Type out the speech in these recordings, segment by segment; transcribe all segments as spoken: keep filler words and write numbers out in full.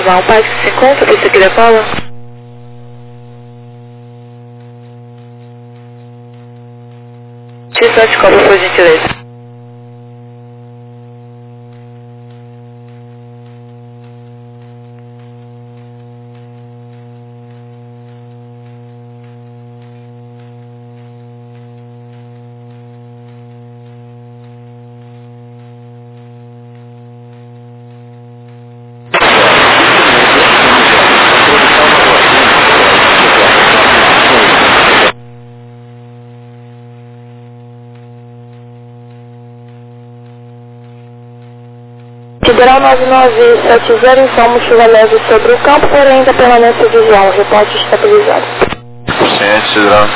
informar um pai que se encontra, pista aqui da Paula? X sete cobra, por gentileza. Federal nove nove sete zero informa chuva leve sobre o campo, porém da permanência visual. Reporte estabilizado. Ciente, Federal.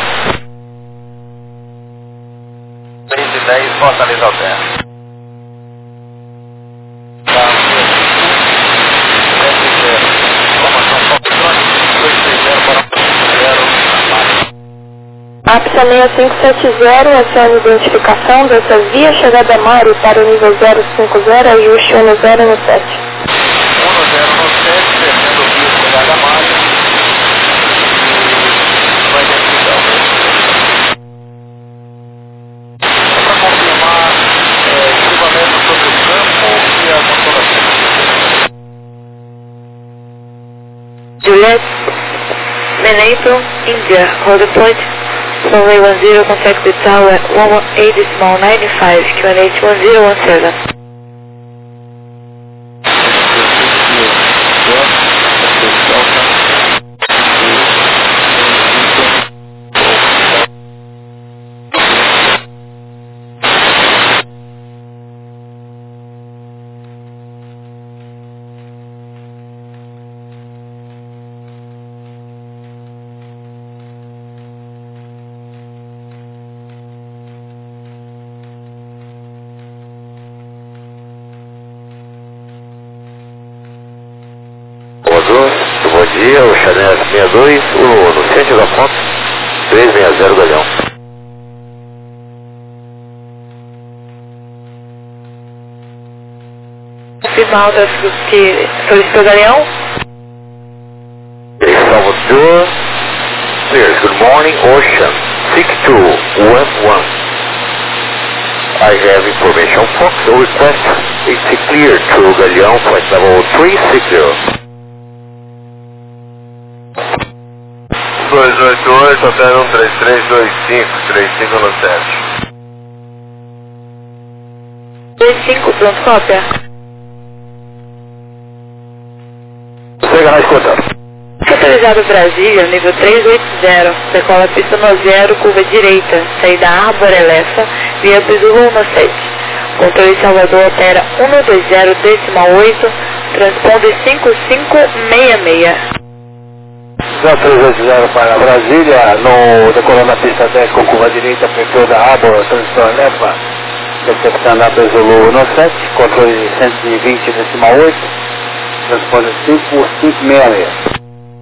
três e dez, Fortaleza Alterra. A P S A seis cinco sete zero, acione identificação dessa via, chegada a Mário para o nível zero cinco zero, ajuste um zero no sete. um zero no sete, descendo o via, chegada a Mário. Vai identificar o mesmo. Para confirmar, é, chuva leve sobre o campo e a consolação. Juliet, Meneito, India, hold point. Runway one zero, contact the tower one one eight decimal nine five, Q N H one zero one seven. Bom dia, o Chanel sessenta e dois, o no centro da ponte, trezentos e sessenta Galeão. Confirmar o tráfego que solicitou Galeão? Salvador, clear, good morning, Ocean, six two one one. I have information Fox, o request is clear to Galeão, flight level three six zero. dois oito oito, até um três três dois cinco, três cinco no sete. dois cinco, pronto, cópia. Chega na escuta. Autorizado Brasília, nível trezentos e oitenta, decola pista no zero, curva direita, saída Arbor Elefa, via Bizulo no sete. Controle Salvador opera cento e vinte decimal oito, transponder cinco cinco seis seis. trezentos e oitenta para Brasília, no decolando a pista dez com curva direita, perfil da Arbor, transição Elefa, recepção a Bizulo no sete, controle cento e vinte decimal oito, transponder cinco cinco seis seis.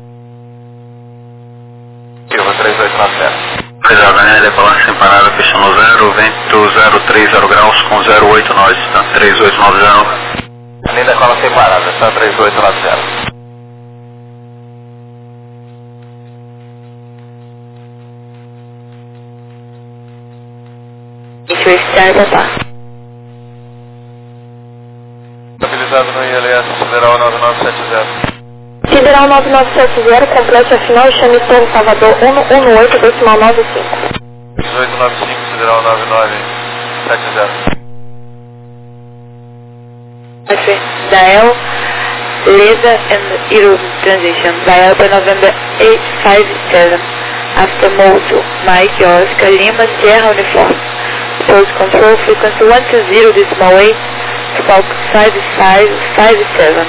três oito na terra. Cuidado, né? Decolar sem parada, pista no zero, vento zero três zero graus com zero oito nós, tá? três oito nove zero. Nem decola sem parada, está três oito na terra. Deixa eu estar, papá. Estabilizado no I L S, Federal nove nove sete zero. Federal nove nove sete zero, complete a final e chame Torre Salvador cento e dezoito decimal nove cinco. dezoito nove cinco, Federal nove nove sete zero. Okay. Dial, Leda and Europe transition. Dial by November eight five seven. After Moto, Mike, Oscar, Lima, Sierra, Uniform. Post control frequency one two zero decimal eight, Squawk five five five seven.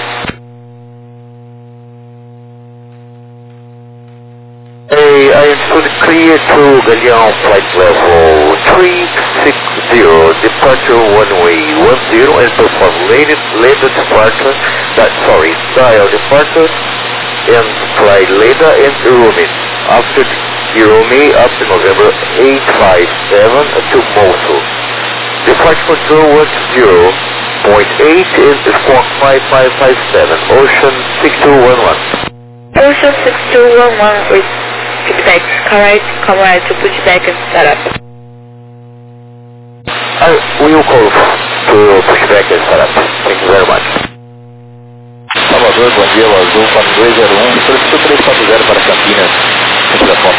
Hey, I am fully clear to Galeão flight level three six zero, departure one way one zero and perform later, later departure, that, sorry, dial departure and fly Leda and Urumi. After Urumi up to November eight five seven to Mosul. Departure control one zero, point eight in squawk five five five seven, Ocean six two one one. Ocean six two one one with feedback, correct, come right to pushback and setup. I will call to pushback and setup. Thank you very much. Salvador, bom dia, o Azul quatro dois zero um, solicito três quatro zero para Campinas, telefone.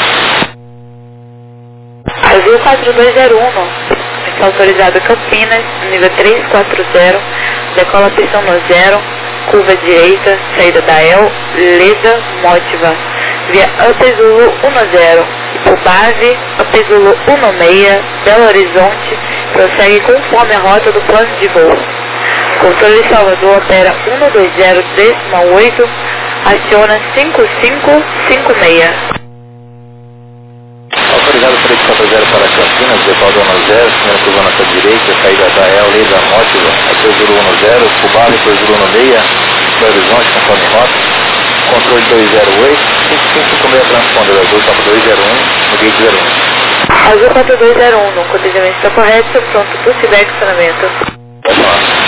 Azul quatro dois zero um, está autorizado Campinas, nível três quatro zero, decola pistão no zero, curva direita, saída da E L, Leda, Motiva, via Up Zulu um zero, por base, Up Zulu um seis, Belo Horizonte, prossegue conforme a rota do plano de voo. Controle Salvador opera um dois zero decimal oito, aciona cinco cinco cinco seis. Autorizado três quatro zero para Campinas, decola um zero, primeira curva na sua direita, saída da E L, Leda, Motiva, Up Zulu um zero, Cubalo, Up Zulu um seis, Belo Horizonte, conforme rota. Controle dois zero oito, cinco cinco cinco seis transponder, Azul quatro dois zero um, no gate zero um. Azul quatro dois zero um, no cotejamento está correto, pronto, pushback, acionamento. Pode falar.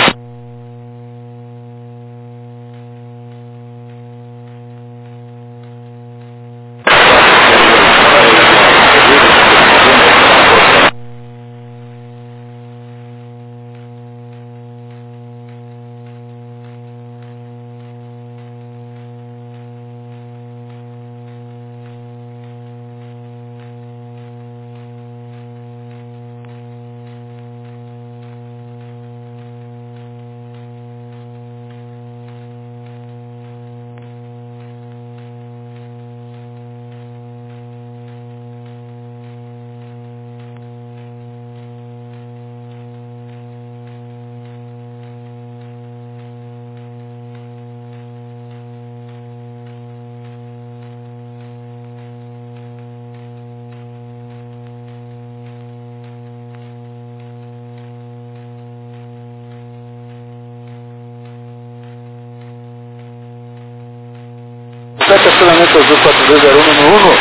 Estacionamento Azul quatro dois zero um no Uno.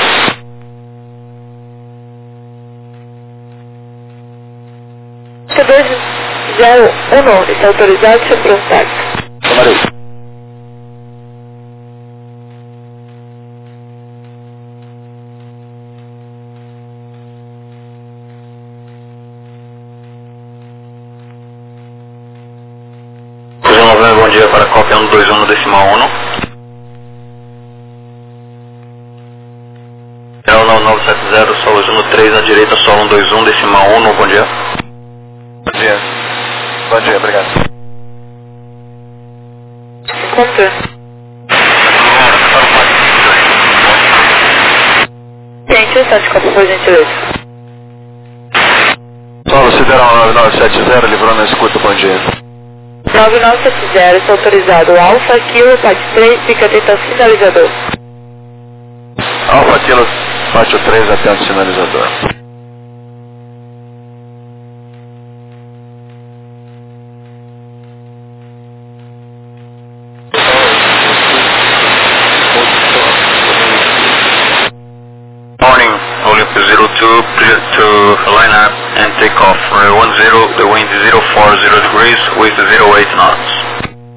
quatro dois zero um, está autorizado, seu prontado. Tomarei. Bom dia para cópia um dois um no decimal um. nove sete zero, solo um três na direita, solo um dois um, decimal um, bom dia. Bom dia. Bom dia, obrigado. Conta. Tem intuição de copa, por gentileza. Solo Sideral nove nove sete zero, livrando a escuta, bom dia. nove nove sete zero, está autorizado. Alfa, Kilo, P A T três, fica atento ao sinalizador. Alfa, Kilo, P A T três, atento ao sinalizador. Morning, Olympus zero two, clear to line up and take off. Uh, one zero, the wind zero four zero degrees with zero eight knots.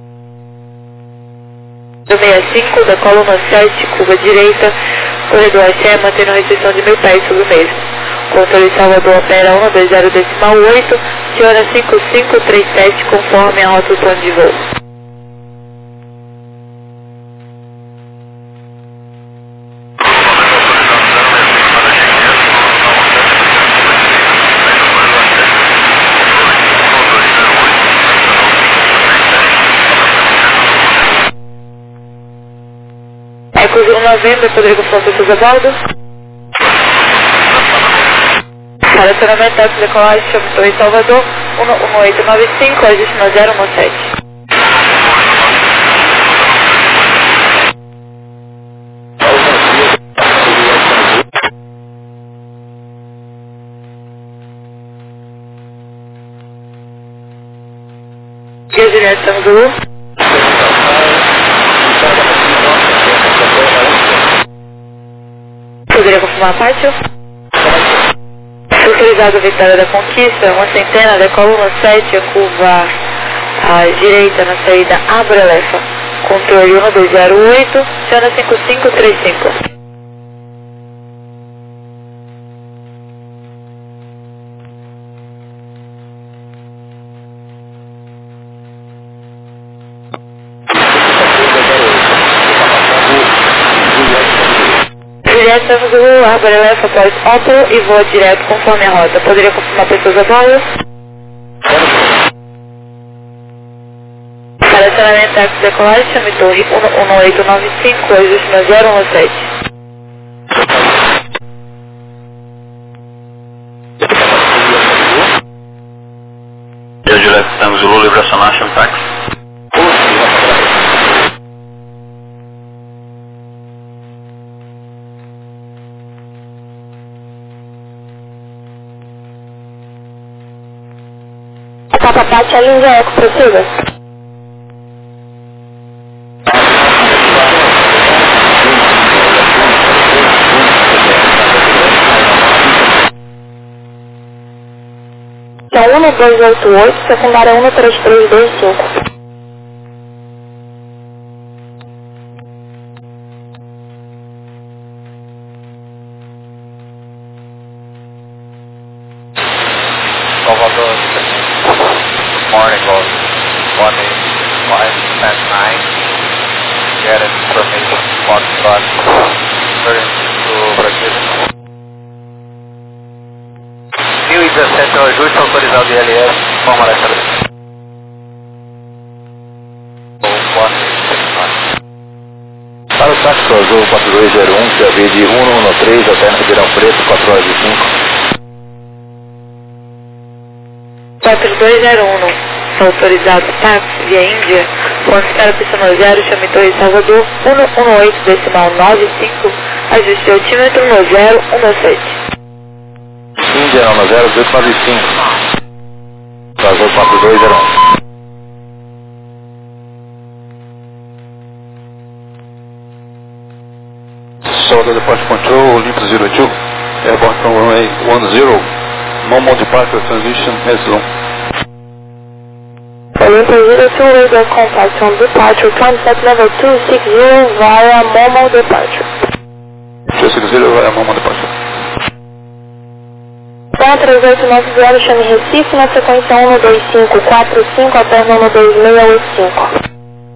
sessenta e cinco, decola no sete, curva direita, corredor axé, mantendo restrição de mil pés sobre o mesmo. Controle Salvador opera um dois zero decimal oito, aciona cinco cinco três sete conforme a rota do plano de voo. Eco novembro, Rodrigo Fonseca Zabaldo. Relacionamento alto decolagem, chama Torre Salvador, um oito nove cinco, ajuste no zero um sete. Dia Juliette Tanzulu. Poderia confirmar a parte? Autorizado Vitória da Conquista, uma centena, decola no sete, a curva à direita na saída Abrelefa. Controle um dois zero oito, Ciona cinco cinco três cinco. Juliette Santos Zulu, Abrelefa após Opel e voa direto conforme a rota. Poderia confirmar pessoas a bordo? Para acionamento táxi decolagem, chame torre um oito nove cinco, ajuste no zero um sete. Eu, Juliette Santos Zulu, Liberação National Taxi. Papa Pati, a linha Eco, prossiga. Então, um dois oito oito, secundária um três três dois cinco. Salvador, morning of one eight five ten nine. Get information on bus turning to Brasília. mil e dezessete é o ajuste autorizado de L S, forma leste. Para o táxi azul quatro dois zero um, C A V de um um três até na Ribeirão Preto, quatro horas e cinco. quatro dois zero um, autorizado táxi via Índia, ponto para pista zero, chame Torre Salvador, um um oito decimal nove cinco, ajuste altímetro no zero um sete. Índia nove zero dois nove cinco, Azul quatro dois zero um. Solda Departure Control, Olympus zero two, airborne from runway one zero, normal departure transition Heslon. Olympus zero two, radar contact on departure, contact level two six zero via normal departure. two six zero via normal departure. três oito nove zero, chame Recife na sequência um dois cinco quatro cinco, alterna um dois seis oito cinco.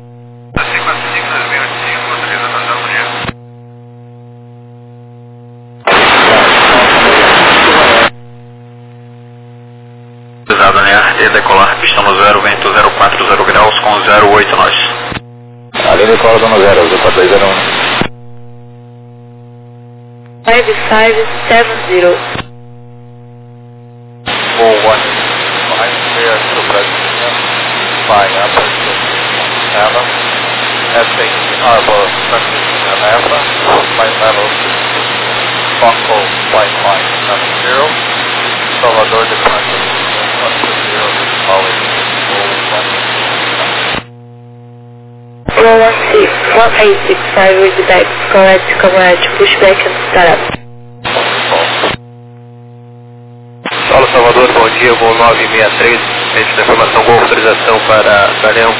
E decolar pista no zero, vento zero quatro zero graus com zero oito nós. Ali decola no zero, Azul quatro dois zero um. cinco cinco sete zero. Full one, behind clear to Brasília, flying up to Ela, heading Harbor, transition Eleva, flight level sixteen, Foco, flight line seven zero, Salvador departure one two zero, calling one one six, one eight six five with the back, correct, correct, pushback and startup. Paulo Salvador, bom dia, voo nove seis três, esse da informação com autorização para Galeão.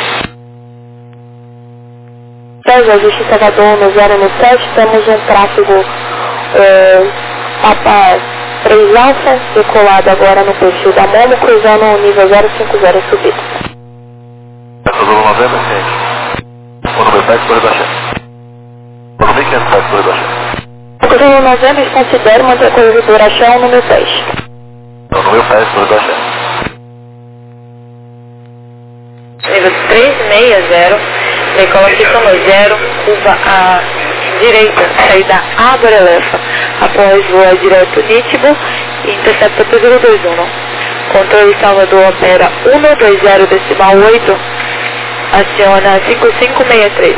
Então, ajuste Salvador no zero um sete, temos um tráfego é, Papa três Alfa, decolado agora no perfil da Momo, cruzando o nível zero cinco zero subido. Azul novembro, gente. O número sete, por baixar. O número quinhentos, por baixar. Cruzando novembro, considere manter a corredora Shell número dez. O número sete, por baixar. Nível três seis zero, decola pista no zero, curva à direita, saída Abrelefa, após voa direto Nítibo e intercepta P zero dois um. Controle Salvador opera um dois zero decimal oito, aciona cinco cinco seis três.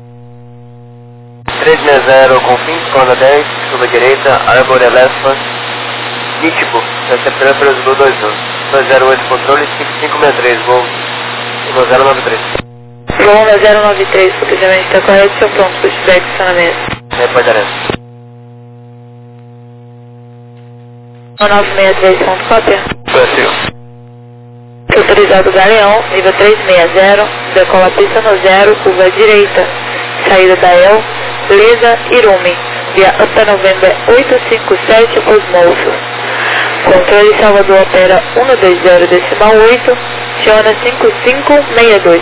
três seis zero, confim, corda dez, curva direita, Abrelefa, Nítibo, receptor para Zulu dois um, dois zero oito controle, cinco cinco seis três, voo um zero nove três. Voo um zero nove três, fotografamento está correto, seu pronto, pushback, estacionamento. Repórter. um nove seis três, ponto cópia. Brasil. Autorizado Galeão, nível trezentos e sessenta, decola pista no zero, curva direita, saída da E L, Lisa Irumi, via Upper November oitocentos e cinquenta e sete, Osmoso. Controle Salvador opera cento e vinte decimal oito, Tiona cinco cinco seis dois.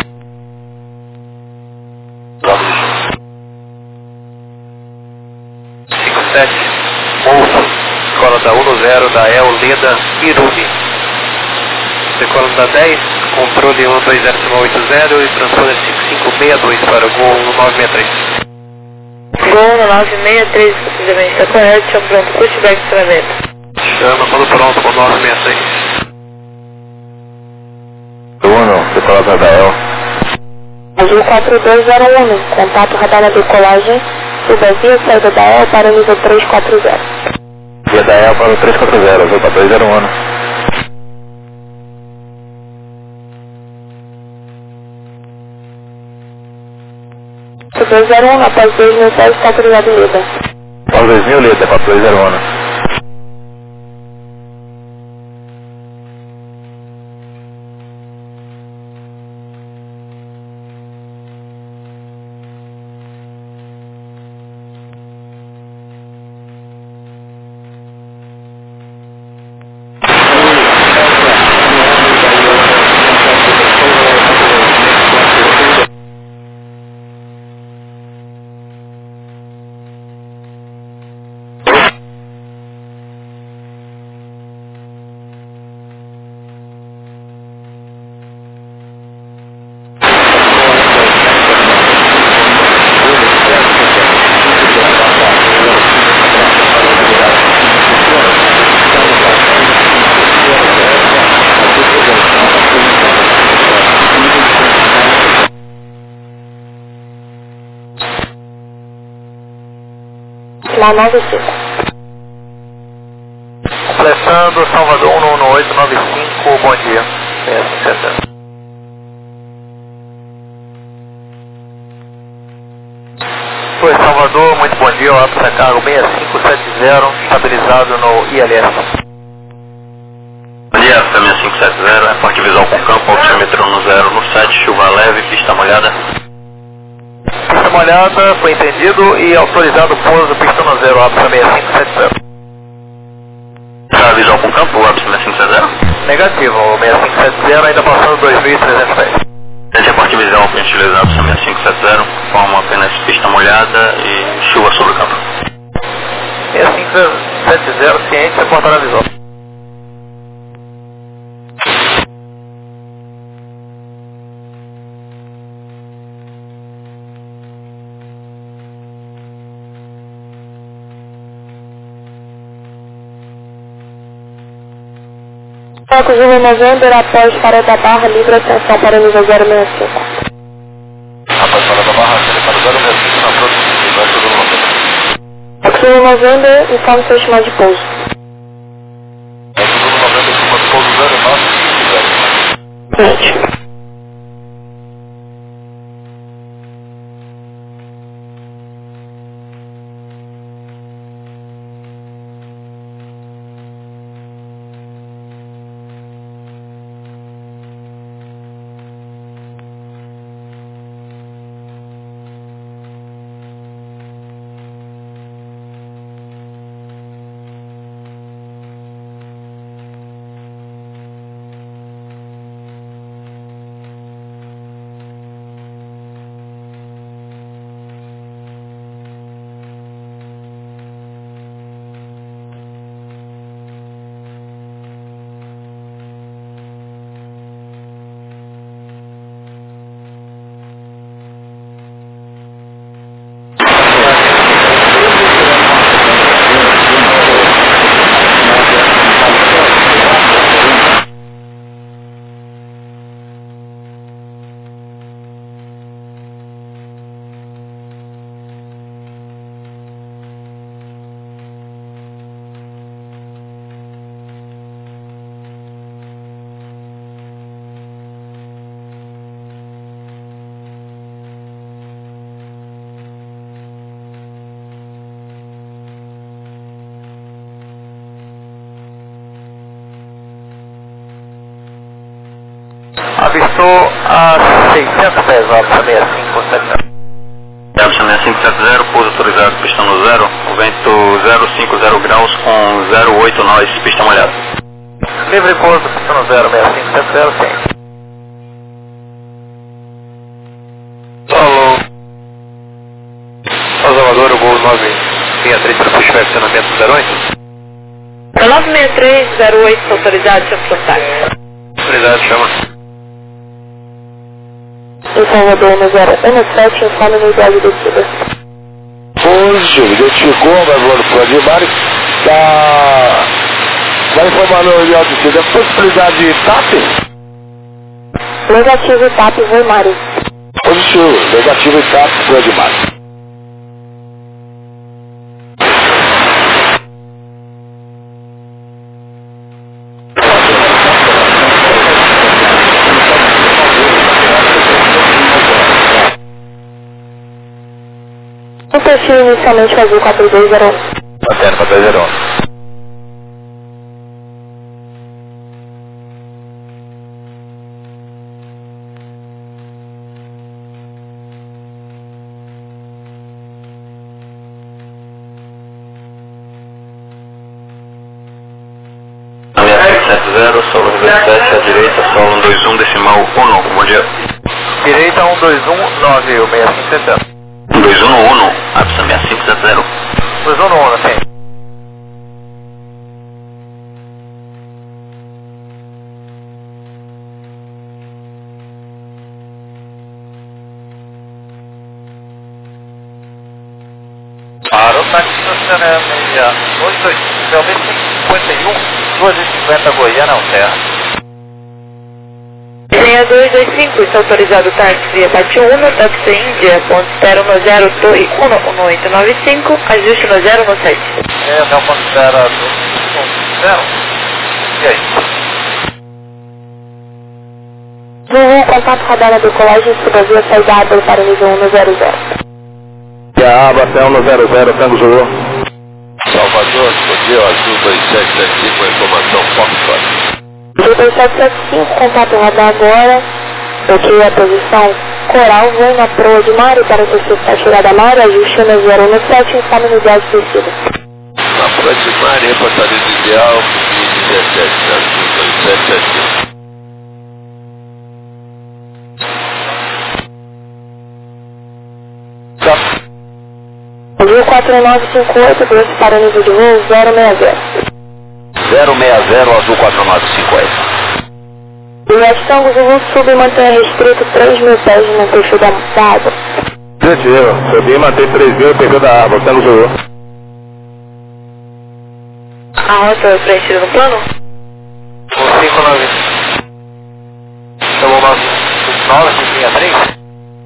cinco sete, Molso, escola da um zero da E L, Leda Irumi. Decola da dez, controle cento e vinte decimal oitenta e transponder cinco cinco seis dois para o Gol nove seis três. Gol no nove seis três, precisamente está correto, chama pronto, pushback para vento. Chama quando pronto com nove seis três. um, decola da E L. Azul quatro dois zero um, contato radar na decolagem, suba via saída da E L para o nível três quatro zero. Via da E L para o três quatro zero, Azul quatro dois zero um. dois zero um, após dois mil sete, está autorizado Lida. Após dois mil, Lida, quatro dois zero um. Lá nove cinco. Completando Salvador um um oito nove cinco, bom dia. seis cinco sete zero. Foi Salvador, muito bom dia, o Apsa Cargo seis cinco sete zero, estabilizado no I L S. Bom dia, Apsa seis cinco sete zero, reporte visual com campo, altimetro no zero no sete, chuva leve, pista molhada. Pista molhada, foi entendido e autorizado o pouso pista no zero, Apsa seis cinco sete zero. Está visual com campo, Apsa seis cinco sete zero? Negativo, o seis cinco sete zero ainda passando dois mil e trezentos pés. Esse reporte visual que a gente utiliza Apsa seis cinco sete zero, forma apenas pista molhada e chuva sobre o campo. seis cinco sete zero, ciente, reportar a visual. Foco Zulu November, após para da barra, livre atenção para o nível zero seis cinco. Após para da barra, para zero seis cinco na próxima, vai todo mundo. Foco Zulu November, informe seu estimado de pouso. É todo novembro, estima de pouso zero nove cinco zero. vinte. Passou a seiscentos pés, Alpha sessenta e cinco setenta. Alpha sessenta e cinco setenta, pouso autorizado, pista no zero, vento zero cinco zero graus com zero oito nós, pista molhada. Livre pouso, pista no zero, sessenta e cinco setenta, sim. Alô. Salvador, o voo nove seis três para puxar estacionamento zero oito. nove seis três zero oito autorizado, chama o táxi. Autorizado, chama. Em Salvador, no zero um sete, informe unidade de descida. Positivo, identificou, vai voando para o Adimari. Tá. Vai informar no unidade de descida. Possibilidade de T A P? Negativo, T A P, voo Mário. Positivo, negativo e T A P para o Adimari. O perfil inicialmente azul quatro dois zero um. Batendo para dois zero um. sete zero, solo sete, à direita, solo um dois um, decimal um, bom dia. Direita um dois um nove um seis cinco setenta. um dois um no um, Alpha sessenta e cinco setenta. dois um no um, sim. Para o táxi estacionamento meia dois dois cinco, realmente cinquenta e um, duas e cinquenta Goiânia, Serra. seis dois dois cinco, está autorizado o táxi via Pátio um, táxi Índia, ponto espera no zero Torre um um oito nove cinco, ajuste no zero no sete. É, até o ponto espera do um zero. E aí? Zulu, contato radar na decolagem, subavia saída para o nível um no zero zero. E a aba até um no zero zero, Tango Zulu. Salvador, bom dia, Azul dois sete sete cinco, informação Foxtrot. dois sete sete cinco, contato radar agora. Ok, a posição coral, voo na proa de Mário para o terceiro para tirar da Mário, ajuste no zero no sete, informe unidade de descida. Na proa de Mário, passarinho ideal, dezessete, Azul dois sete sete cinco. Azul quatro nove cinco oito, dois para o nível de voo zero seis zero. zero seis zero, Azul quatro nove cinco oito. O Tango Zulu sub e mantém restrito três mil pés no perfil da, da água. Positivo, subi e mantém três mil no perfil da aba, Tango Zulu. A rota preenchida no plano? um cinco nove. Chamou nove nove seis três.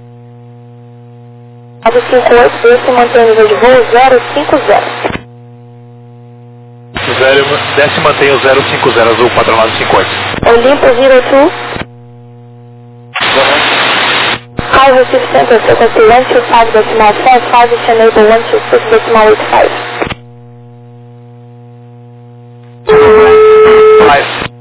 nove cinco oito, dois se mantém nível de voo zero cinco zero. Zero, desce e mantém o zero cinco zero, Azul quatro nove cinco oito. Olympus zero dois. Call Recife Center, frequency one two five decimal four five, is enable one two six decimal eight five. Five.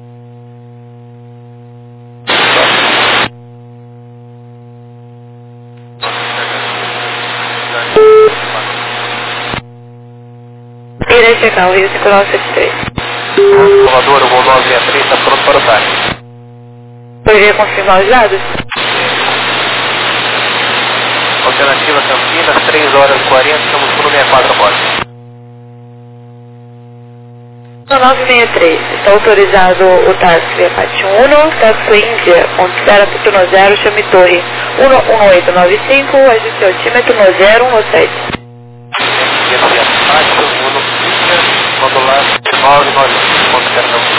Irei checar o Rio cinco nove sete três. Salvador, o voo nove seis três está pronto para o táxi. Poderia confirmar os dados? Alternativa Campinas, três horas e quarenta, estamos por sessenta e quatro horas. nove seis três, está autorizado o táxi via Pátio um, táxi Índia, ponto espera ponto no zero, chame Torre um um oito nove cinco, ajuste altímetro no zero um sete. Modular nove nove ponto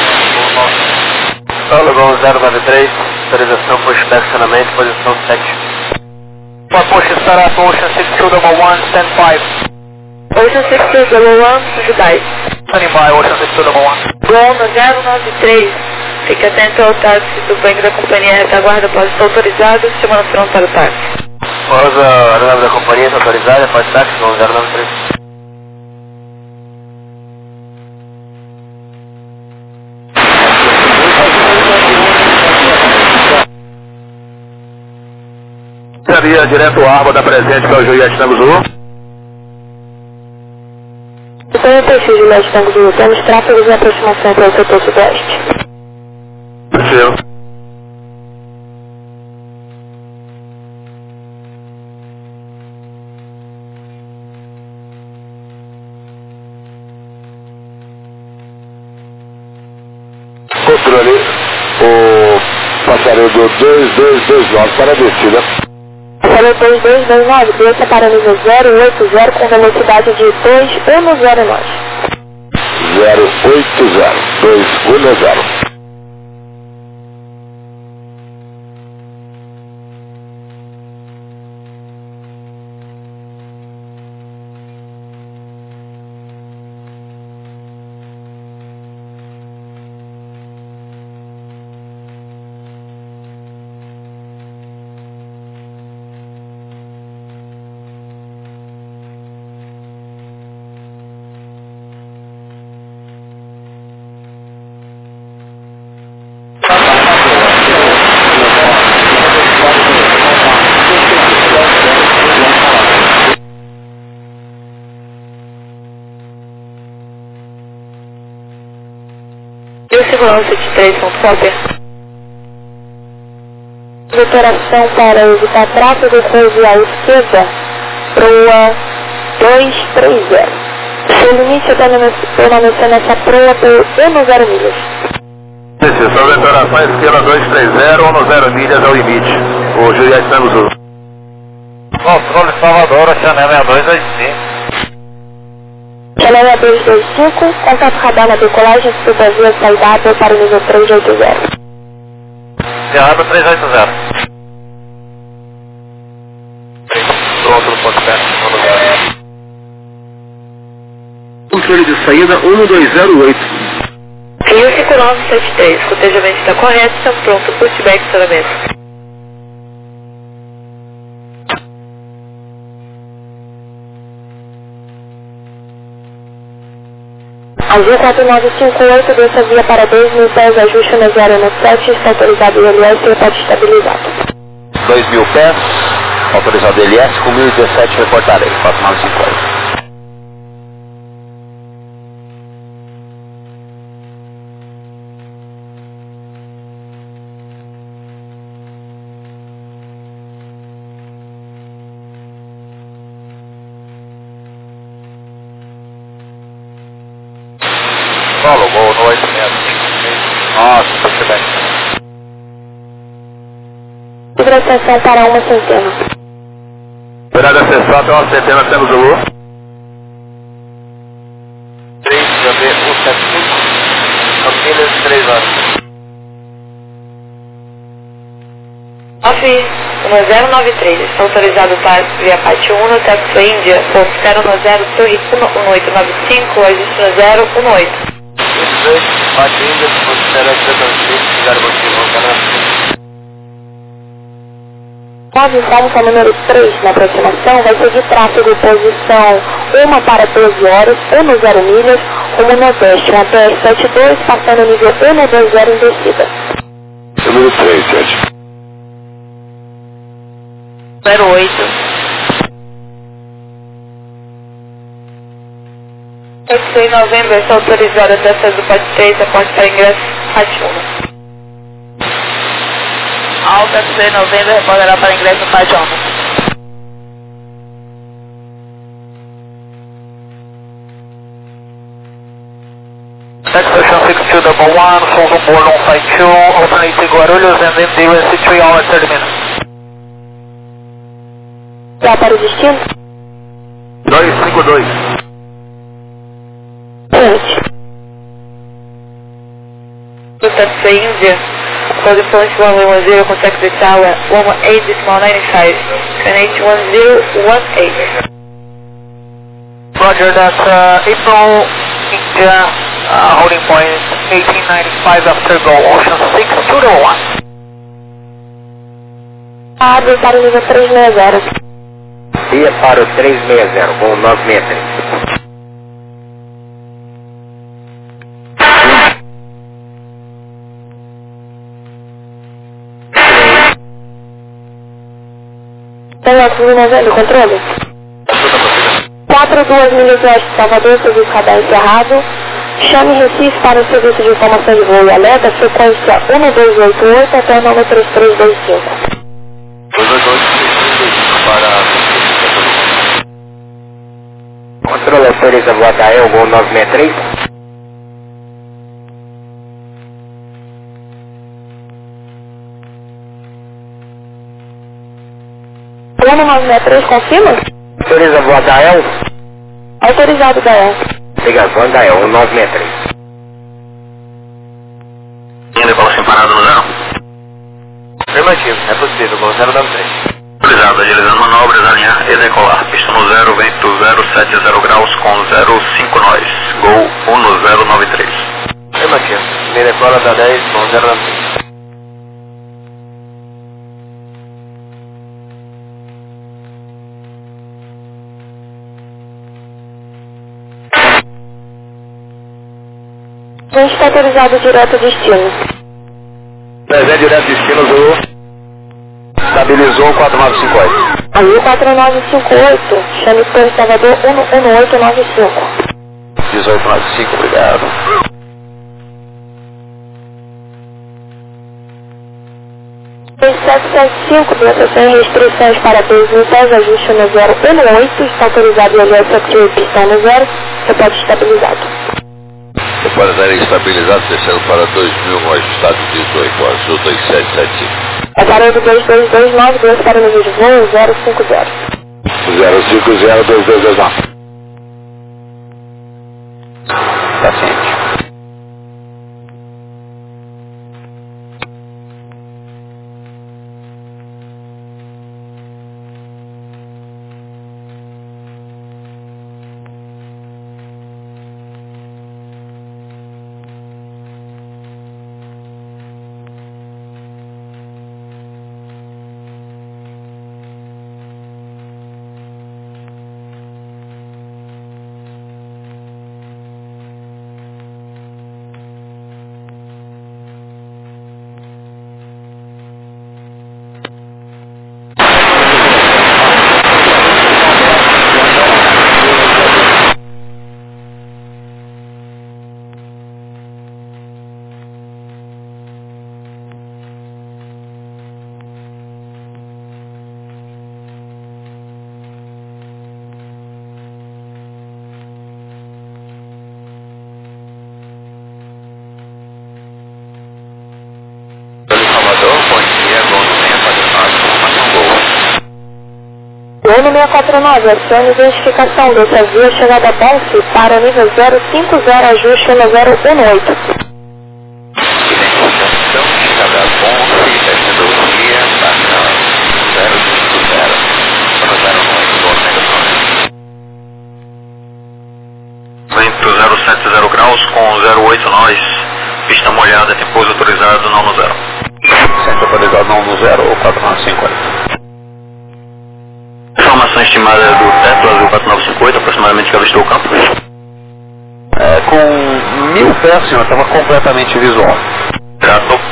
zero nove três, autorização para estacionamento, posição sete. Para Porsche Startup, Ocean six two one one, stand five. Ocean six two one one, Hyundai. Standing by, Ocean six two one one. Gol no zero nove três. Fique atento ao táxi do banco da companhia retaguarda, pode estar autorizado, chamando pronto para o táxi. Pousa, a aeronave da companhia está autorizada, pode táxi no zero nove três. direto ao Arma da presente para o Juliette Tango Zulu. Então eu preciso, Juliette Tango Zulu, temos tráfego de aproximação para o setor sudoeste. Perfeito. Controle o passarinho do dois dois dois nove para a descida. Passarinho dois dois dois nove, desça para nível zero oito zero com velocidade de dois um zero nove. zero oito zero, dois um zero. Segurança de três ponto cópia. Operação para evitar tráfego coisa à esquerda, proa dois três zero. Seu limite é permanecer nessa proa por um zero milhas. Decisão de operação esquerda dois três zero, um zero milhas é o limite. O Juliette Tango Zulu. Controle Salvador, Chanel seis dois dois cinco. Chanel seis dois dois cinco, contato radar na decolagem, suba via saída para o nível três oito zero. Cerrado três oito zero. Pronto no ponto certo. Controle de saída um dois zero oito. Rio cinco nove sete três, cotejamento está correto, estamos prontos para o feedback de estacionamento. A G quatro nove cinco oito desça via para dois mil pés, ajuste no zero no sete, está autorizado o L S e pode estabilizado. dois mil pés, autorizado L S, com mil e dezessete reportarei, quatro nove cinco oito. Paulo, boa noite, mesmo. Nossa, muito bem. Livre atenção para uma centena. Obrigado, acessar até uma centena, Tango Zulu. três, J B cento e setenta e cinco, Campinas, três horas. nove um zero nove três, está autorizado para via parte um, no Texas Índia, ponto zero um zero, Torre um oito nove cinco, ajuste no zero um oito. dois, parte Índia, considera que eu zero motivo, Nós estamos a número três na aproximação, vai seguir tráfego posição um para doze horas, um zero milhas, rumo nordeste, na P R setenta e dois, passando nível um dois zero em descida. Número três, sete. zero oito. Taxi em novembro, está autorizado até acesso do parte três, aporte para ingresso, parte um. Alta em novembro, recordará para ingresso, parte um. Next station six two one one, full on board on site two, alternating Guarulhos and then D U S three hours thirty minutes. Já para o destino? dois cinco dois. Gente. Do Taxi Índia, for the point one one zero, contact the tower one one eight decimal ninety-five, and eight one zero one eight. Roger, that's uh, April India, uh, holding point eighteen ninety-five after go, ocean six two one. Abre para o nível três seis zero. Via para o três seis zero, com nove seis três. Então Alto noventa, controle. quatro duas milhas oeste, Salvador, serviço radar encerrado. Chame Recife para o serviço de informação de voo e alerta, frequência um dois oito oito até o nome três três dois cinco. dois dois dois para... Controle, autoriza voar da E L, voo nove seis três. Plano nove seis três, confirma? Autoriza voar da E L. Autorizado da E L. Ligação da E L, nove seis três. Ainda coloca sem parada no zero? Afirmativo, é possível, voo zero nove três. Autorizado, agilizando manobras, alinhar e decolar. Pista no zero, vento zero sete zero graus com zero cinco nós. Gol um zero nove três. Afirmativo, me decola da dez com zero nove três. A gente está autorizado direto destino. Presente direto destino, Zulu. Estabilizou quatro nove cinco oito. Aí quatro nove cinco oito, chame por Salvador um um oito nove cinco. dezoito nove cinco, obrigado. seis sete sete cinco, sem restrições para desinfés, ajuste no zero um oito, está autorizado o L S F pistão no zero, você pode estabilizado. Para dar estabilizado, descendo para dois mil no ajustado dezoito, azul dois sete sete cinco. É para o dois dois dois nove dois para o nível de voo zero cinco zero. zero cinco zero dois dois dois nove. Paciente. Gol seis quatro nove, acione a identificação dessa via chegada a Bonfi para o nível zero cinco zero, ajuste no zero um oito. Identificação, chegada a Bonfi, descendo o guia, para zero cinco zero, para zero um oito, boa negação. Vento zero sete zero graus com zero oito nós. Pista molhada, tem pouso autorizado, não no zero. Centro autorizado não no zero ou quatro nove cinco oito. Informação estimada do teto azul quatro nove cinco oito, aproximadamente que avistou o campo. É, com mil pés, senhor, estava completamente visual. Trato.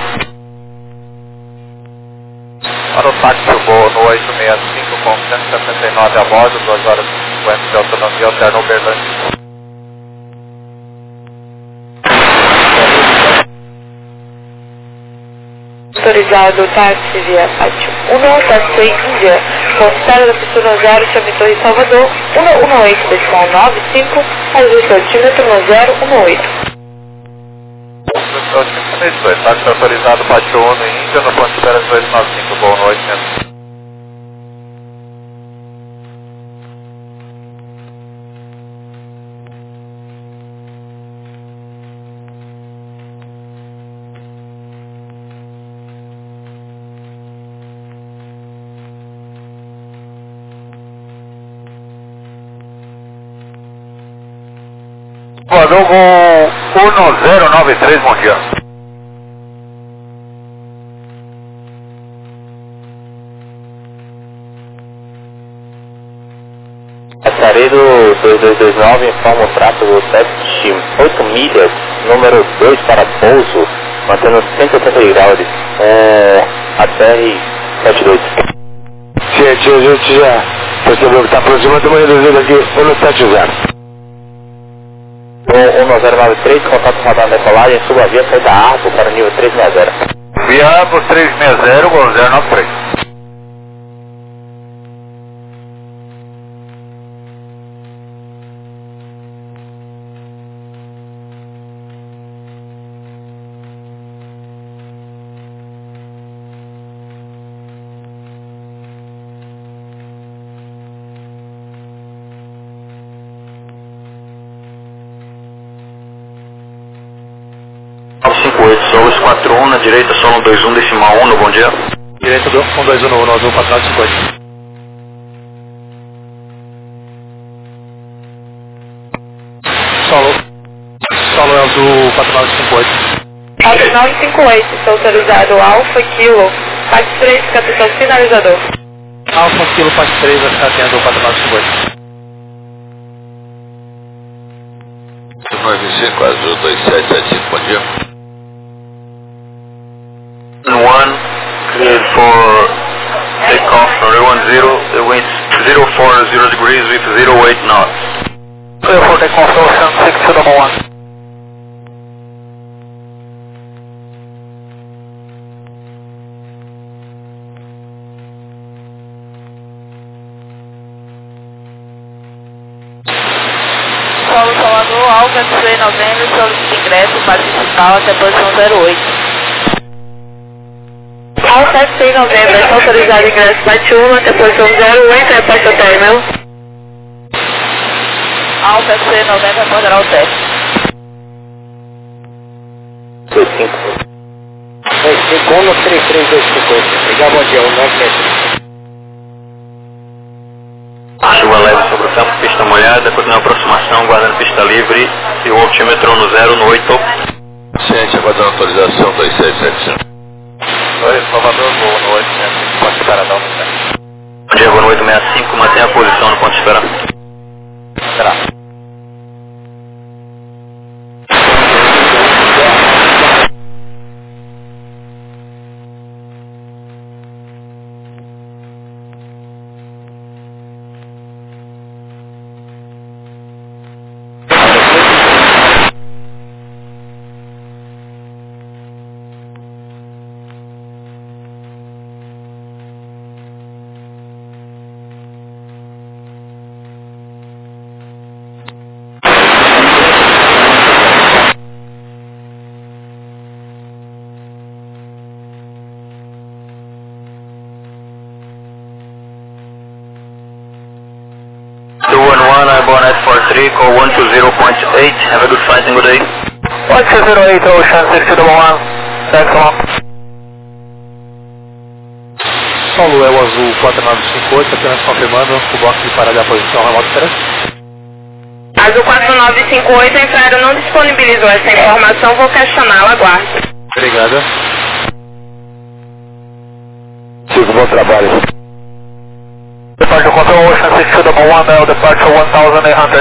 Para o táxi eu vou no oito seis cinco com cento e setenta e nove a bordo, duas horas e cinquenta de autonomia alterna Uberlândia. Autorizado táxi via Pátio um, táxi Índia, consultada da pista no zero, chame Torre Salvador, um um oito, decimal nove cinco, ajuste altímetro no zero um oito. Táxi autorizado Pátio um em Índia, no ponto de espera dois nove cinco, voo no oitocentos. Voador com um zero nove três, bom dia. Passaredo dois dois dois nove informa o tráfego sete oito milhas, número dois para pouso, mantendo cento e oitenta graus, um A T R setenta e dois. Gente, a gente já percebeu que está aproximando, estamos reduzindo aqui um sete zero. um zero nove três, contato com a radar decolagem, suba a via, sai da Arco para o nível três seis zero. Via Arco três seis zero, gol zero nove três. nove cinco oito, Solos quatro um, na direita, solo dois um, decimal um, no bom dia. Direita do um dois um no azul quatro nove cinco oito. Solo. Solo é azul quatro nove cinco oito. quatro nove cinco oito, está autorizado Alfa Kilo, parte três, capitão finalizador. Alfa Kilo parte três, vai ficar atento quatro nove cinco oito. nove cinco azul dois sete sete cinco, bom dia. one, cleared for takeoff from one zero, the wind zero four zero degrees with zero eight knots. Clear for takeoff, Ocean six two one one. Solo Salvador, Alfa X Ray novembro, solicita ingresso, base principal até posição zero oito. Alfa X Ray novembro, está autorizado ingresso bate um até posição zero oito, repórter término. Alfa X Ray novembro, acordará o teste. dois cinco. Segundo três três dois cinco oito. Ligar bom dia, um nove seis. Chuva leve sobre o campo, pista molhada, continua a aproximação, guardando pista livre e o altímetro no zero, no oito. Ciente, aguardando autorização dois sete sete cinco. Oi, Salvador, voo no oito seis cinco, pode esperar dar um certo. Diego no oito seis cinco, mantenha a posição no ponto de espera. Esperar. two one one, airborne at four three, call one two zero point eight, have a good flight and good day. one two zero eight, Ocean six two one one, thanks a lot. Solo é o azul quatro nove cinco oito, apenas confirmando o bloco de parada da posição remota terrestre. Azul quatro nove cinco oito, a Infraero não disponibilizou essa informação, vou questioná-la, aguarde. Obrigada. Sigo, bom trabalho. Departure control, Ocean six two one one, now departure one thousand eight hundred.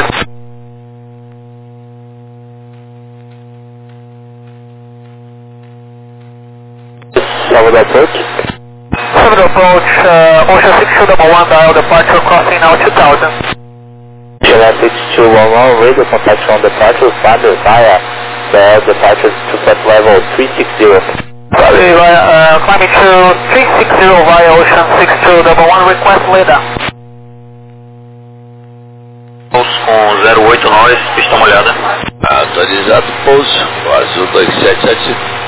Salvador approach. Salvador approach, uh, Ocean six two one one, dial departure crossing now two thousand. Ocean six two one one, radio contact from departure, father via the departure to flight level three six zero. Sorry, via, uh, climbing to three six zero via Ocean six two one one, request leader. Pouso com zero oito nove, pista molhada. Atualizado pouso, azul dois sete sete cinco.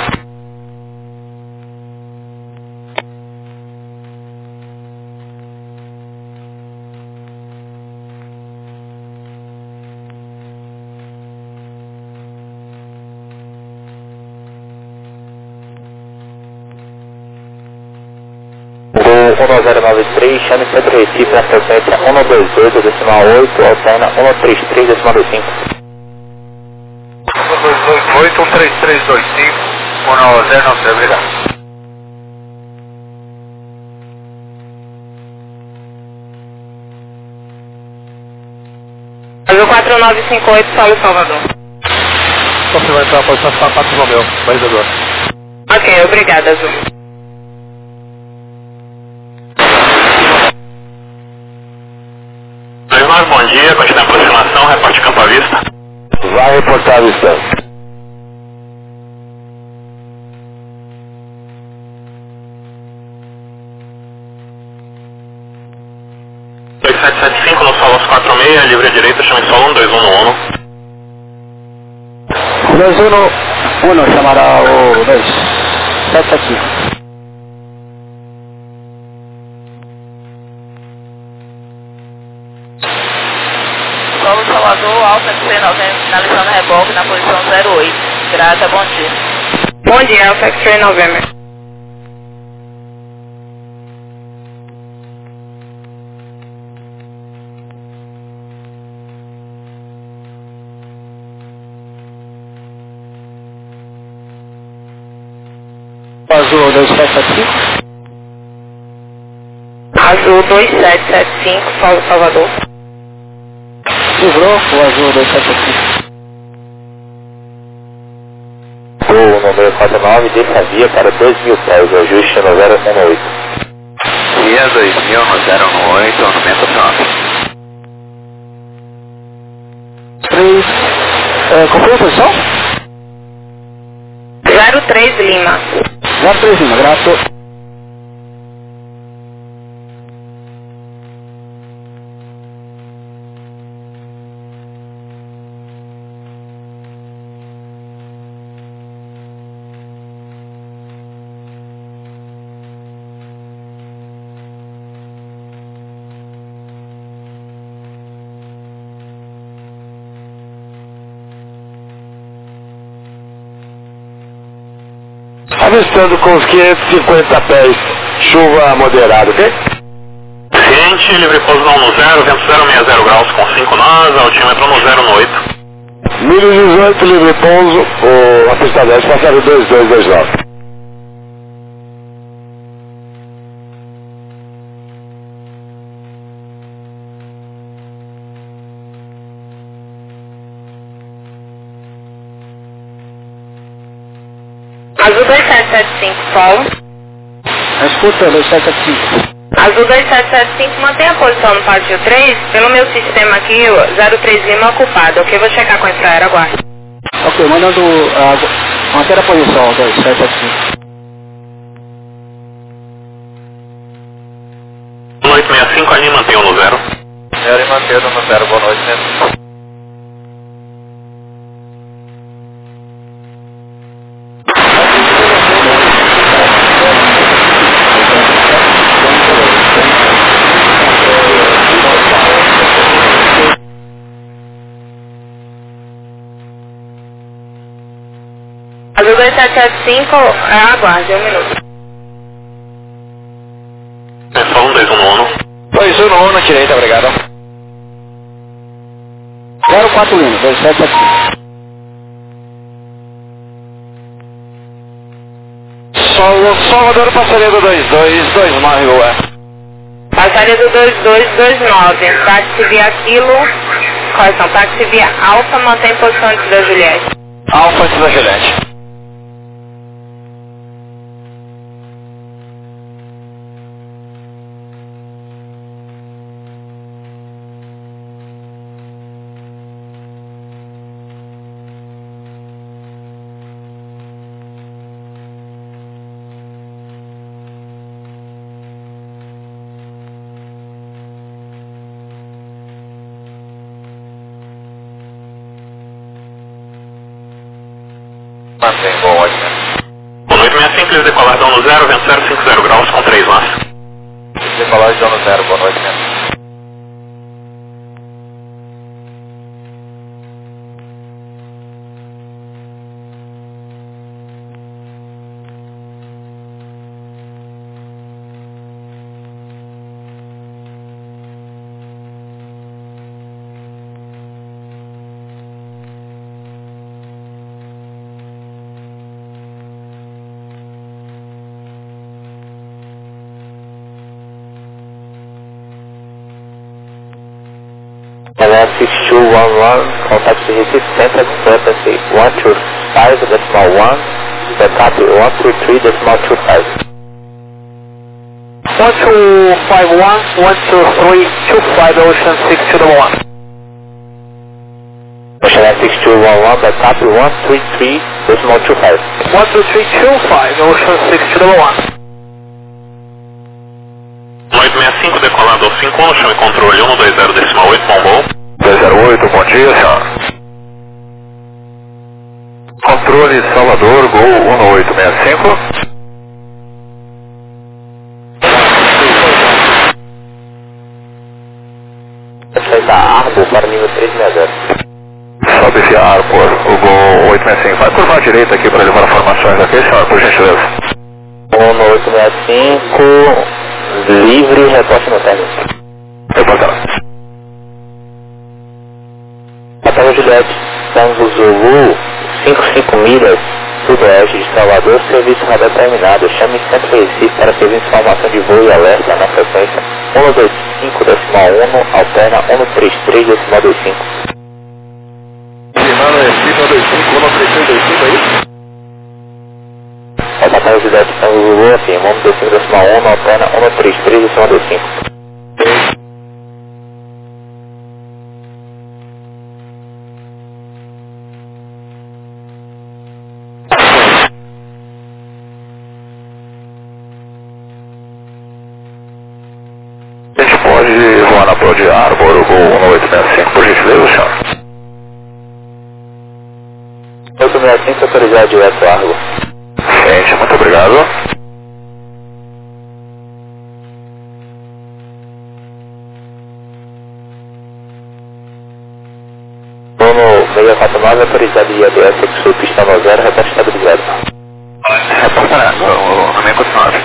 um zero nove três, chame Centro Recife na frequência um dois oito, decimal oito, alterna um três três, decimal dois cinco. um dois dois oito, um três três dois cinco, um zero nove três, obrigado. Azul quatro nove cinco oito, Solo Salvador. Confirmando então a posição quatro Romeu, balizador. Ok, obrigada, Azul. pista? Vai reportar a distância. dois sete sete cinco no solo quatro seis, livre à direita, chame solo um dois um no uno. dois um no uno chamará o dois sete sete cinco. Solo Salvador, Alfa X Ray noventa, finalizando reboque na posição zero oito. Grata, bom dia. Bom dia, Alfa X Ray noventa. Azul dois sete sete cinco. Azul dois sete sete cinco, Solo Salvador. Livrou o azul dois sete sete cinco. O número quatro nove, desça a via para dois mil pés, ajuste no zero um oito. Via dois mil no zero um oito, aumenta o nove. três. É, qual foi a posição? zero três Lima. zero três Lima, grato. Avistando com os quinhentos e cinquenta pés, chuva moderada, ok? Ciente, livre pouso não no zero, vento zero seis zero graus com cinco nós, altímetro no zero no oito. mil e dezoito, livre pouso, o, a pista dez, passaram dois dois dois nove. Azul dois sete sete cinco, Solo. Escuta, dois sete sete cinco. Azul dois sete sete cinco, mantém a posição no pátio três. Pelo meu sistema aqui, o zero três Lima ocupado, ok? Vou checar com a Infraero, aguarde. Ok, mandando a manter a posição, dois sete sete cinco. oito seis cinco, ali mantenham no zero. Zero e mantendo no zero, boa noite, né? Azul dois sete sete cinco, aguarde um minuto. É só um dois um no uno. dois um no uno, direita, obrigado. zero quatro Lima, dois sete sete cinco. Solo, Salvador, passaria do dois dois dois nove, ué. Passaria do dois dois dois nove, táxi via Kilo, correção, táxi via Alfa, mantém posição antes da Juliette. Alfa antes da Juliette. Mantém, bom, ótimo. Boa noite, seis cinco, livre decolagem no zero, vento zero cinco zero graus com três nós. Decolagem no zero, boa noite, né? Alarm six two one one, contact Recife Center, frequency one two five decimal one, the copy one two three decimal two five. one two five one, one two three two five, Ocean six two one. six two one one, backup one three three decimal two five. one two three two five, Ocean six two one one. oito seis cinco decolado ao cinco um, chame controle um dois zero decimal oito, bom voo. dois zero oito, bom dia, senhor. Controle Salvador, Gol um oito seis cinco. Aceita Arbor para nível três sessenta. Sobe via Arbor, o Gol oito seis cinco. Vai curvar à direita aqui para levar informações aqui, senhor, por gentileza. um oito seis cinco, livre, reporte no término. Reportado. Hotel Juliette, Tango Zulu, cinco cinco milhas, sudoeste de Salvador, serviço radar terminado. Chame Centro Recife para serviço de informação de voo e alerta na frequência um dois cinco decimal um, alterna um três três decimal vinte e cinco. Limano Recife, um dois cinco, um três três dois cinco, é isso? Hotel Juliette, Tango Zulu, assim, um dois cinco decimal um, alterna um três três decimal vinte e cinco. A gente pode voar na Pro de Arbor, o Gol um oito seis cinco, por gentileza, senhor? oito seis cinco, autorizado direto Arbor. Gente, muito obrigado. Dono seis quatro nove, autorizado I A D S, Sul, pista no zero, repórter estabilizado. Reportará, no seis quatro nove.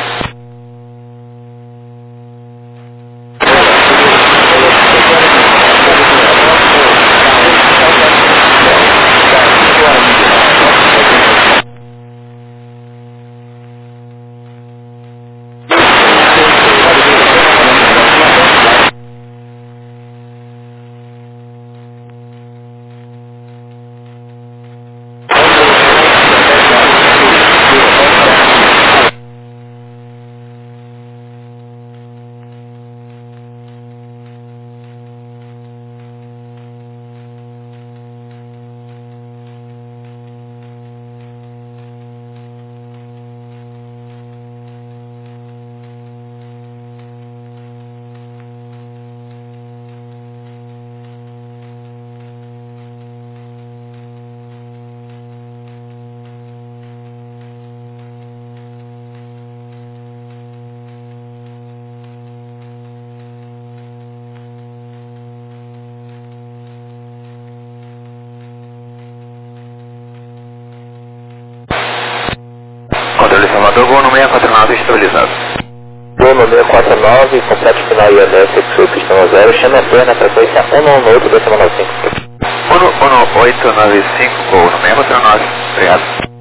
Controle Salvador, Gol no seis quatro nove, estabilizado. Gol no seis quatro nove, completo final I A D S, Sul, pista no zero, chame apoio na frequência um um oito decimal nove cinco. um oito nove cinco, Gol no seis quatro nove, obrigado.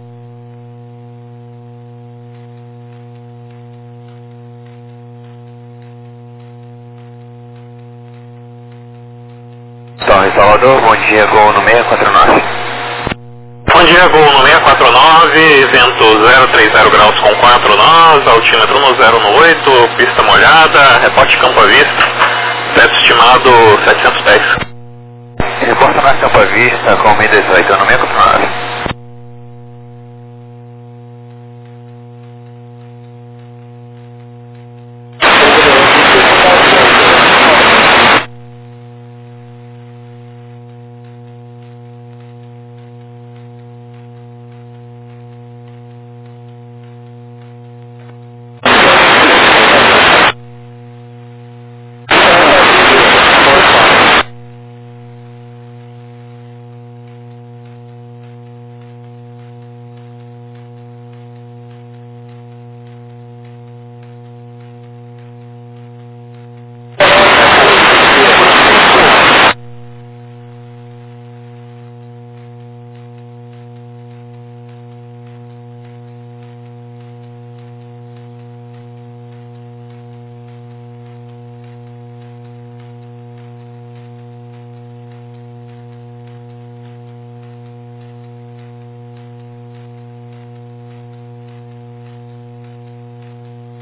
Torre Salvador, bom dia, Gol no seis quatro nove. Bom dia, Gol no seis quatro nove, vento zero três zero graus com quatro nós, altímetro no zero no oito, pista molhada, reporte campo à vista, teto estimado setecentos pés. Reporta na Campo à Vista com mil e dezoito, no seis quatro nove.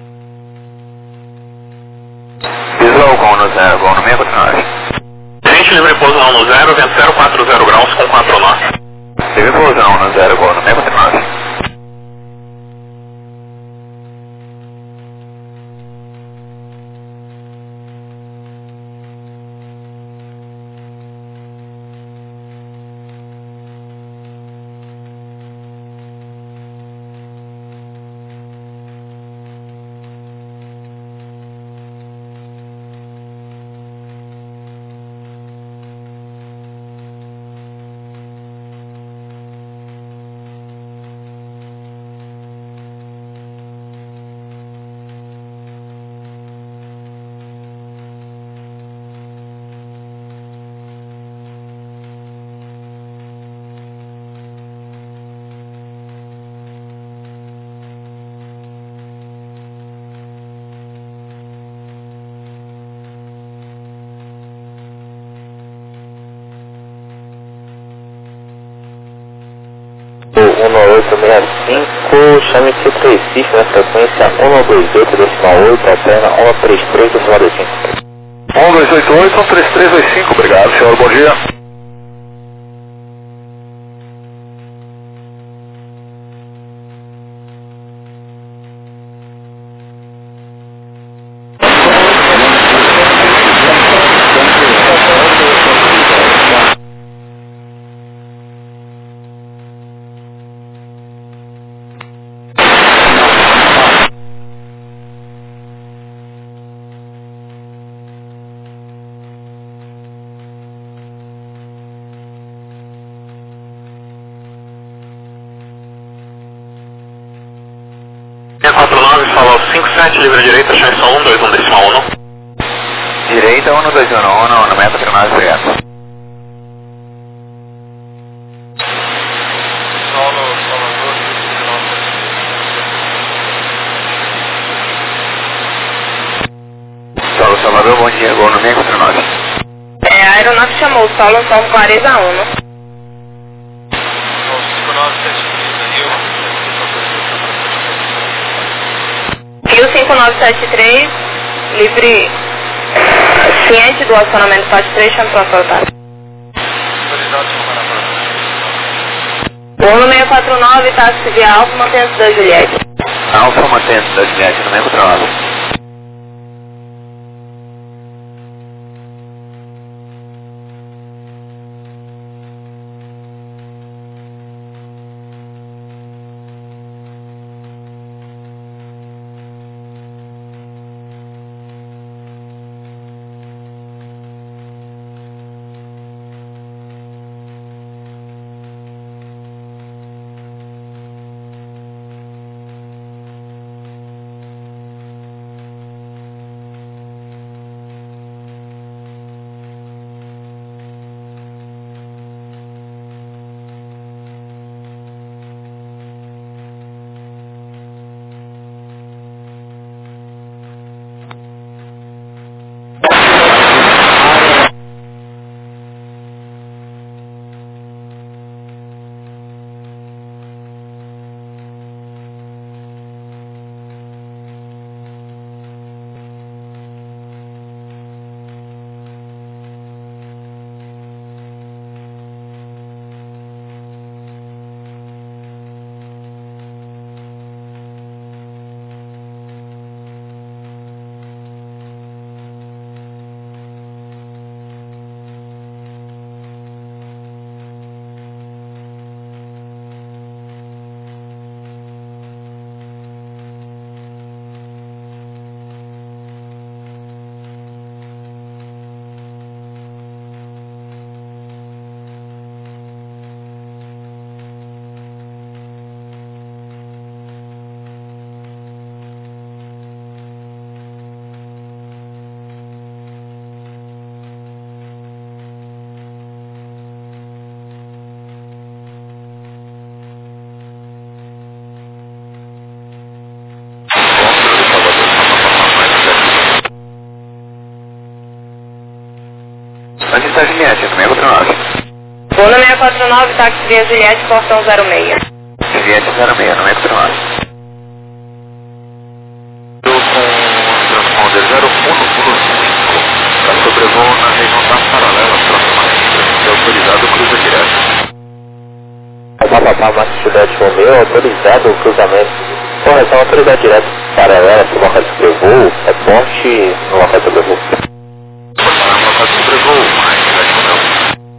Visual Gol no zero, Gol no seis quatro nove. livre pousão no zero, vento zero quatro zero graus com quatro nós. Livre pousão no zero, gol no mesmo nove. um oito seis cinco, chame-se Recife na frequência um dois oito decimal oito, alterna um três três decimal dois cinco. um dois oito oito, um três três dois cinco, obrigado senhor, bom dia. quatro nove, fala cinco sete, livre direita, chance um dois um decimal um. Direita um dois um um, no meta quatro nove, obrigado. Solo, Salvador, Solo Salvador, bom dia, gol no meio quatro nove. É, a aeronave chamou o Solo, então Clareza um. cinco nove sete três, Rio. Rio cinco nove sete três, livre, ciente do acionamento P A T três, chame para soltar. Gol no seis quatro nove, táxi via Alfa, mantendo da Juliette. Alfa mantendo da Juliette no meio quatro nove. Antes Juliette, seis quatro nove. Vou no seis quatro nove, táxi via Juliette, portão zero seis. Juliette zero seis, no seis quatro nove. Estou com o transponder zero um um cinco. Está sobrevoo na região das paralelas. Papa Max Juliette Romeu, autorizado o cruzamento. Correção, autoridade direta paralela para o local de sobrevoo, reporte no local de sobrevoo. Para o local de sobrevoo, mais Juliette Romeu.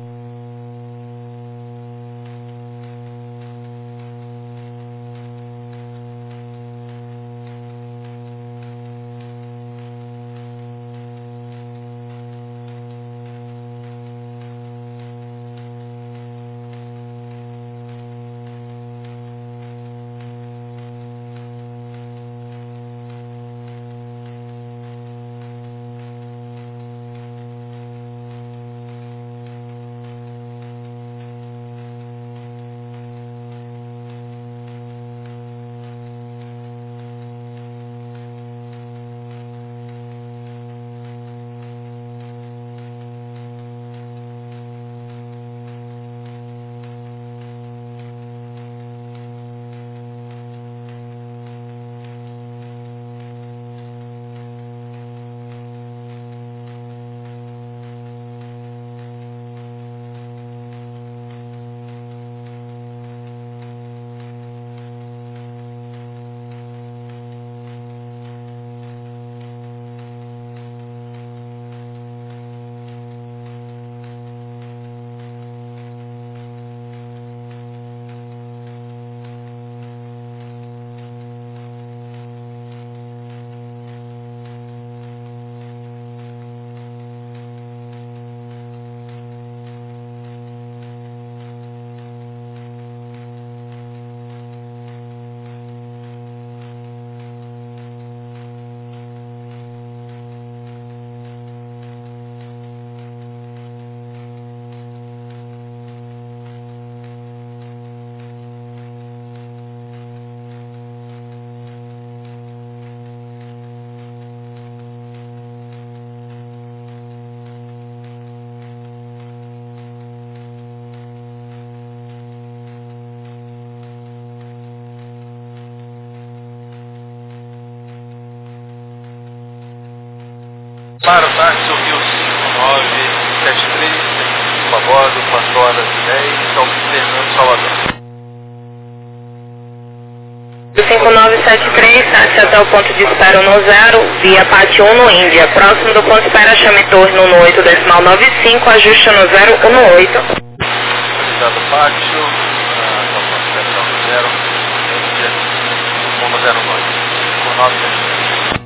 Para o táxi, o Rio cinco nove sete três, a bordo, quatro horas e dez, São Fernando, Salvador. cinco nove sete três, táxi até o ponto de espera no zero, via Pátio um no Índia. Próximo do ponto de espera, chame torre no oito decimal nove cinco, ajuste no zero um no oito. Autorizado Pátio, até o ponto de espera no zero, Índia, rumo zero nove, cinco nove sete três.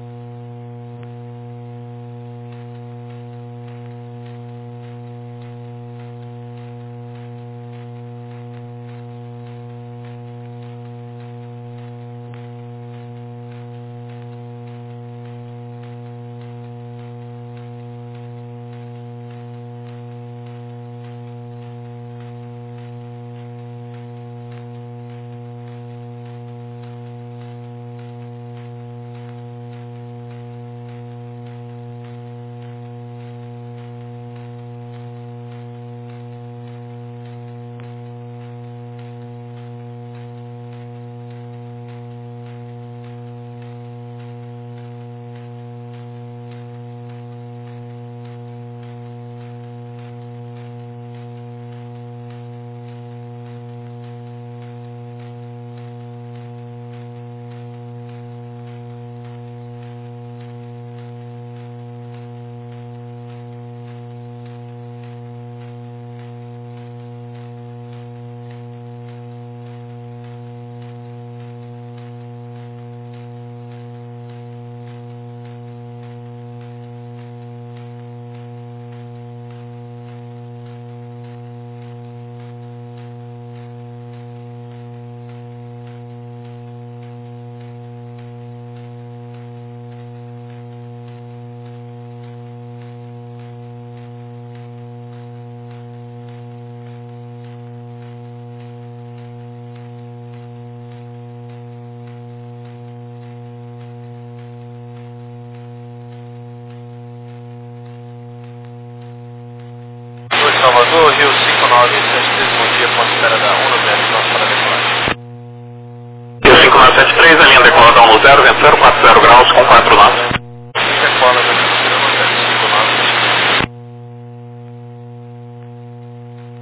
Salvador, Rio cinco nove sete três, bom dia, ponto de espera da um no zero, pronto para decolagem. Rio cinco nove sete três, a linha decola da um no zero, vento zero quatro zero graus com quatro nove. Decola da